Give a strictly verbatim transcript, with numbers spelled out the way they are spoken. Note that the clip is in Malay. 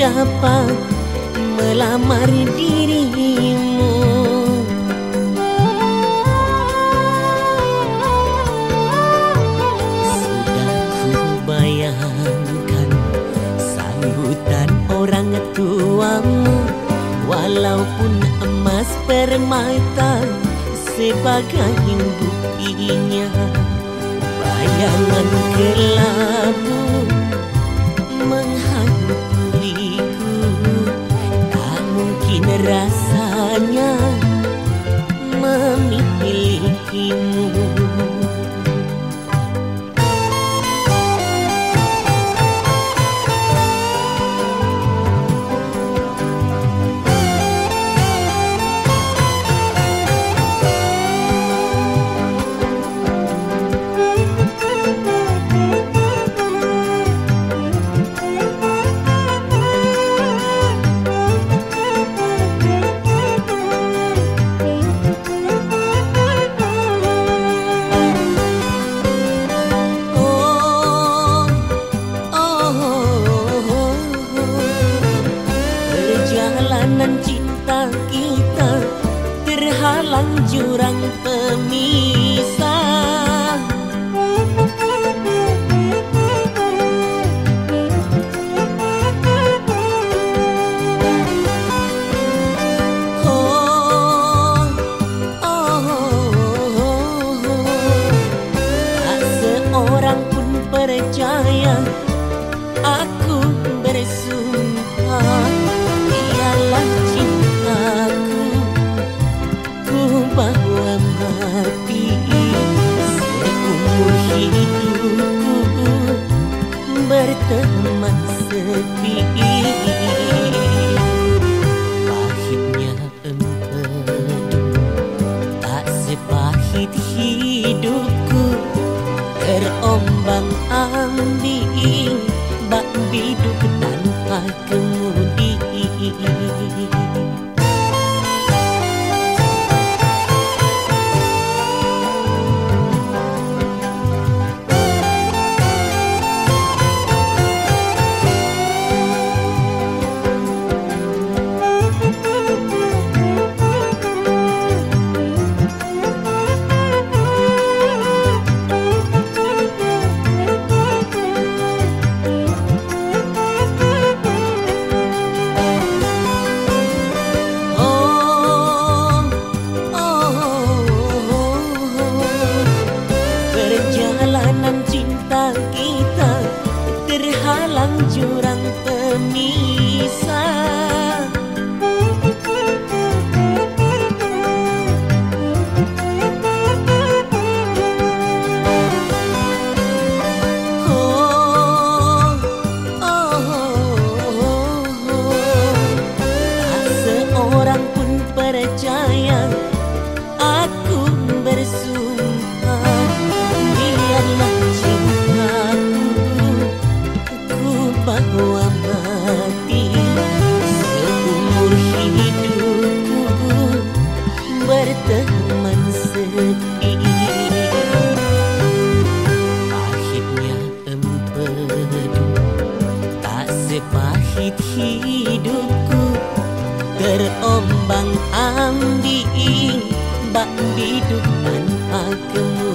dapat melamar dirimu. Sudah ku bayangkan sambutan orang tuamu, walaupun emas permata sebagai buktinya. Bayangan kelabu menghantuiku, tak mungkin rasanya memilikimu. Perjalanan cinta kita terhalang jurang pemisah. Oh, oh, oh, tak seorang pun percaya aku bersumpah. Ialah cintaku, ku bawa mati seumur hidupku berteman sepi. Pahitnya empedu tak sepahit hidupku, terombang ambing bak biduk tanpa kemudi. Perjalanan cinta kita terhalang jurang pemisah. Oh, oh, oh, tak seorang pun percaya aku bersumpah. Biarlah cintaku ku bawa mati seumur hidupku berteman sepi. Pahitnya empedu tak sepahit hidupku, terombang ambing bak biduk tanpa kemudi.